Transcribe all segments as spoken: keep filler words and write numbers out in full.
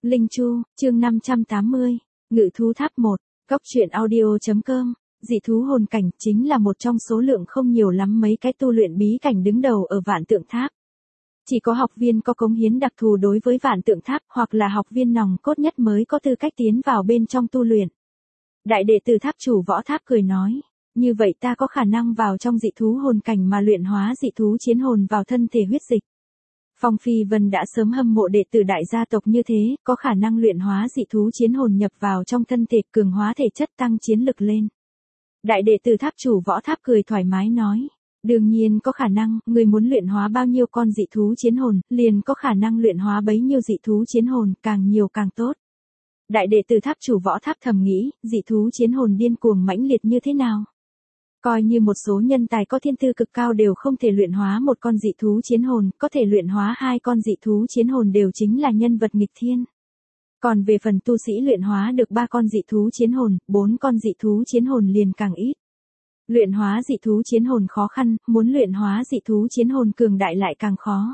Linh Chu, chương năm trăm tám mươi, Ngự thú tháp một, Cốc truyện audio.com, dị thú hồn cảnh chính là một trong số lượng không nhiều lắm mấy cái tu luyện bí cảnh đứng đầu ở Vạn Tượng Tháp. Chỉ có học viên có cống hiến đặc thù đối với Vạn Tượng Tháp hoặc là học viên nòng cốt nhất mới có tư cách tiến vào bên trong tu luyện. Đại đệ tử tháp chủ Võ Tháp cười nói, như vậy ta có khả năng vào trong dị thú hồn cảnh mà luyện hóa dị thú chiến hồn vào thân thể huyết dịch. Phong Phi Vân đã sớm hâm mộ đệ tử đại gia tộc như thế, có khả năng luyện hóa dị thú chiến hồn nhập vào trong thân thể, cường hóa thể chất, tăng chiến lực lên. Đại đệ tử tháp chủ Võ Tháp cười thoải mái nói, đương nhiên có khả năng, người muốn luyện hóa bao nhiêu con dị thú chiến hồn, liền có khả năng luyện hóa bấy nhiêu dị thú chiến hồn, càng nhiều càng tốt. Đại đệ tử tháp chủ Võ Tháp thầm nghĩ, dị thú chiến hồn điên cuồng mãnh liệt như thế nào? Coi như một số nhân tài có thiên tư cực cao đều không thể luyện hóa một con dị thú chiến hồn, có thể luyện hóa hai con dị thú chiến hồn đều chính là nhân vật nghịch thiên. Còn về phần tu sĩ luyện hóa được ba con dị thú chiến hồn, bốn con dị thú chiến hồn liền càng ít. Luyện hóa dị thú chiến hồn khó khăn, muốn luyện hóa dị thú chiến hồn cường đại lại càng khó.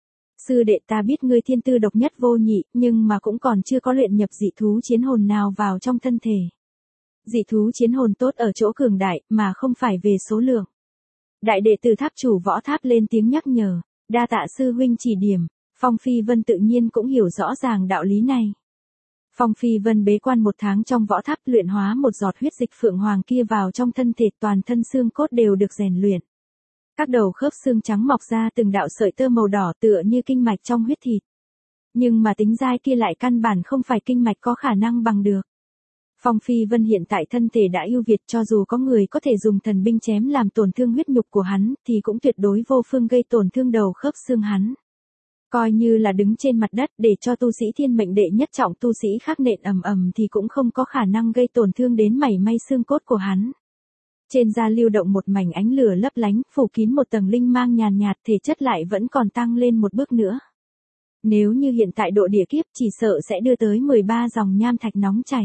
Sư đệ, ta biết ngươi thiên tư độc nhất vô nhị, nhưng mà cũng còn chưa có luyện nhập dị thú chiến hồn nào vào trong thân thể. Dị thú chiến hồn tốt ở chỗ cường đại, mà không phải về số lượng. Đại đệ tử tháp chủ Võ Tháp lên tiếng nhắc nhở, đa tạ sư huynh chỉ điểm. Phong Phi Vân tự nhiên cũng hiểu rõ ràng đạo lý này. Phong Phi Vân bế quan một tháng trong Võ Tháp, luyện hóa một giọt huyết dịch phượng hoàng kia vào trong thân thể, toàn thân xương cốt đều được rèn luyện. Các đầu khớp xương trắng mọc ra từng đạo sợi tơ màu đỏ tựa như kinh mạch trong huyết thịt. Nhưng mà tính dai kia lại căn bản không phải kinh mạch có khả năng bằng được. Phong Phi Vân hiện tại thân thể đã ưu việt, cho dù có người có thể dùng thần binh chém làm tổn thương huyết nhục của hắn, thì cũng tuyệt đối vô phương gây tổn thương đầu khớp xương hắn. Coi như là đứng trên mặt đất để cho tu sĩ thiên mệnh đệ nhất trọng tu sĩ khác nện ầm ầm thì cũng không có khả năng gây tổn thương đến mảy may xương cốt của hắn. Trên da lưu động một mảnh ánh lửa lấp lánh, phủ kín một tầng linh mang nhàn nhạt, thể chất lại vẫn còn tăng lên một bước nữa. Nếu như hiện tại độ địa kiếp chỉ sợ sẽ đưa tới mười ba dòng nham thạch nóng chảy.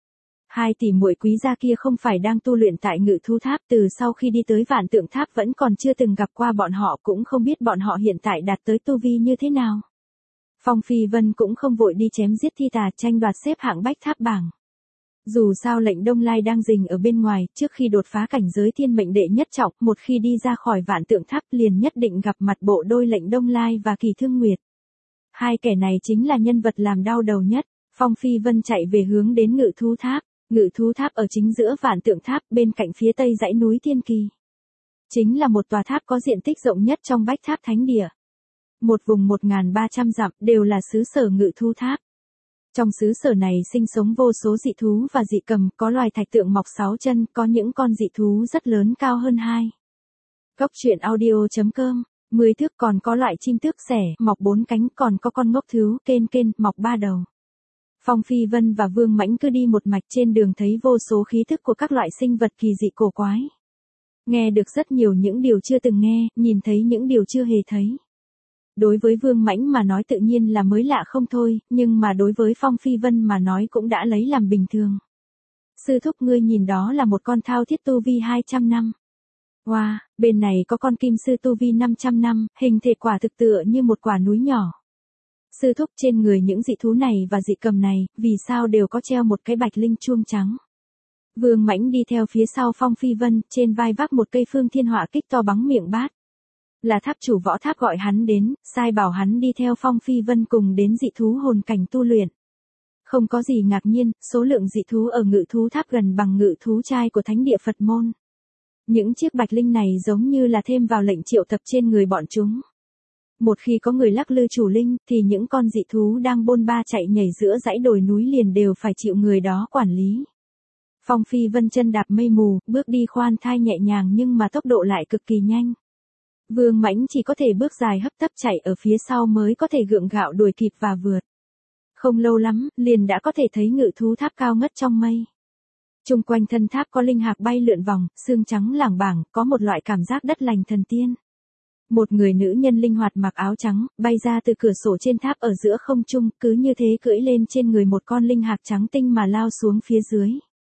Hai tỷ muội quý gia kia không phải đang tu luyện tại Ngự thú tháp, từ sau khi đi tới Vạn Tượng Tháp vẫn còn chưa từng gặp qua bọn họ, cũng không biết bọn họ hiện tại đạt tới tu vi như thế nào. Phong Phi Vân cũng không vội đi chém giết thi tà, tranh đoạt xếp hạng bách tháp bảng. Dù sao lệnh Đông Lai đang rình ở bên ngoài, trước khi đột phá cảnh giới thiên mệnh đệ nhất trọng, một khi đi ra khỏi Vạn Tượng Tháp liền nhất định gặp mặt bộ đôi lệnh Đông Lai và Kỳ Thương Nguyệt. Hai kẻ này chính là nhân vật làm đau đầu nhất. Phong Phi Vân chạy về hướng đến Ngự thú tháp. Ngự thú tháp ở chính giữa Vạn Tượng Tháp, bên cạnh phía tây dãy núi Thiên Kỳ. Chính là một tòa tháp có diện tích rộng nhất trong bách tháp thánh địa. Một vùng một nghìn ba trăm dặm đều là xứ sở Ngự thú tháp. Trong xứ sở này sinh sống vô số dị thú và dị cầm, có loài thạch tượng mọc sáu chân, có những con dị thú rất lớn cao hơn hai. Cốc truyện audio.com, mười thước, còn có loại chim tước xẻ, mọc bốn cánh, còn có con ngốc thứu, kên kên, mọc ba đầu. Phong Phi Vân và Vương Mãnh cứ đi một mạch trên đường thấy vô số khí thức của các loại sinh vật kỳ dị cổ quái. Nghe được rất nhiều những điều chưa từng nghe, nhìn thấy những điều chưa hề thấy. Đối với Vương Mãnh mà nói tự nhiên là mới lạ không thôi, nhưng mà đối với Phong Phi Vân mà nói cũng đã lấy làm bình thường. Sư thúc, ngươi nhìn đó là một con thao thiết tu vi hai trăm năm. Wow, bên này có con kim sư tu vi năm trăm năm, hình thể quả thực tựa như một quả núi nhỏ. Sư thúc, trên người những dị thú này và dị cầm này, vì sao đều có treo một cái bạch linh chuông trắng? Vương Mãnh đi theo phía sau Phong Phi Vân, trên vai vác một cây phương thiên họa kích to bằng miệng bát. Là tháp chủ Võ Tháp gọi hắn đến, sai bảo hắn đi theo Phong Phi Vân cùng đến dị thú hồn cảnh tu luyện. Không có gì ngạc nhiên, số lượng dị thú ở Ngự thú tháp gần bằng Ngự thú trai của thánh địa Phật môn. Những chiếc bạch linh này giống như là thêm vào lệnh triệu tập trên người bọn chúng. Một khi có người lắc lư chủ linh, thì những con dị thú đang bôn ba chạy nhảy giữa dãy đồi núi liền đều phải chịu người đó quản lý. Phong Phi Vân chân đạp mây mù, bước đi khoan thai nhẹ nhàng nhưng mà tốc độ lại cực kỳ nhanh. Vương Mãnh chỉ có thể bước dài hấp tấp chạy ở phía sau mới có thể gượng gạo đuổi kịp và vượt. Không lâu lắm, liền đã có thể thấy Ngự thú tháp cao ngất trong mây. Trung quanh thân tháp có linh hạc bay lượn vòng, xương trắng lảng bảng, có một loại cảm giác đất lành thần tiên. Một người nữ nhân linh hoạt mặc áo trắng, bay ra từ cửa sổ trên tháp ở giữa không trung, cứ như thế cưỡi lên trên người một con linh hạc trắng tinh mà lao xuống phía dưới.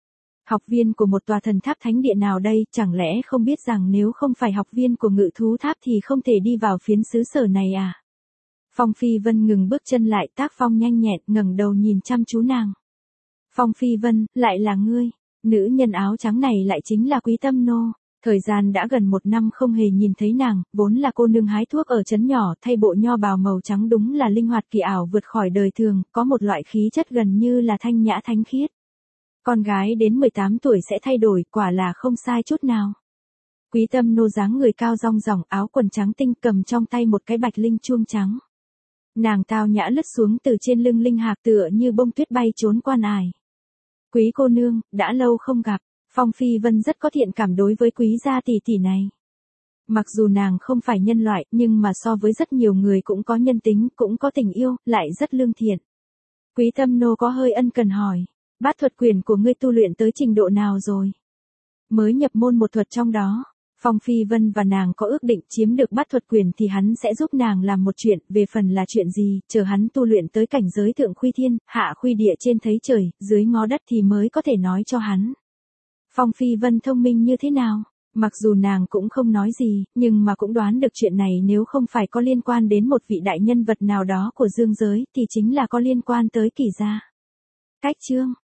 Học viên của một tòa thần tháp thánh địa nào đây, chẳng lẽ không biết rằng nếu không phải học viên của Ngự thú tháp thì không thể đi vào phiến xứ sở này à? Phong Phi Vân ngừng bước chân lại, tác phong nhanh nhẹn, ngẩng đầu nhìn chăm chú nàng. Phong Phi Vân, lại là ngươi. Nữ nhân áo trắng này lại chính là Quý Tâm Nô. Thời gian đã gần một năm không hề nhìn thấy nàng, vốn là cô nương hái thuốc ở trấn nhỏ, thay bộ nho bào màu trắng đúng là linh hoạt kỳ ảo vượt khỏi đời thường, có một loại khí chất gần như là thanh nhã thánh khiết. Con gái đến mười tám tuổi sẽ thay đổi, quả là không sai chút nào. Quý Tâm Nô dáng người cao rong ròng, áo quần trắng tinh, cầm trong tay một cái bạch linh chuông trắng. Nàng tao nhã lướt xuống từ trên lưng linh hạc tựa như bông tuyết bay trốn quan ải. Quý cô nương, đã lâu không gặp. Phong Phi Vân rất có thiện cảm đối với quý gia tỷ tỷ này. Mặc dù nàng không phải nhân loại, nhưng mà so với rất nhiều người cũng có nhân tính, cũng có tình yêu, lại rất lương thiện. Quý Tâm Nô có hơi ân cần hỏi, bát thuật quyền của ngươi tu luyện tới trình độ nào rồi? Mới nhập môn một thuật trong đó. Phong Phi Vân và nàng có ước định chiếm được bát thuật quyền thì hắn sẽ giúp nàng làm một chuyện, về phần là chuyện gì, chờ hắn tu luyện tới cảnh giới thượng khuy thiên, hạ khuy địa, trên thấy trời, dưới ngó đất thì mới có thể nói cho hắn. Phong Phi Vân thông minh như thế nào? Mặc dù nàng cũng không nói gì, nhưng mà cũng đoán được chuyện này nếu không phải có liên quan đến một vị đại nhân vật nào đó của dương giới thì chính là có liên quan tới Kỷ gia. Cách chương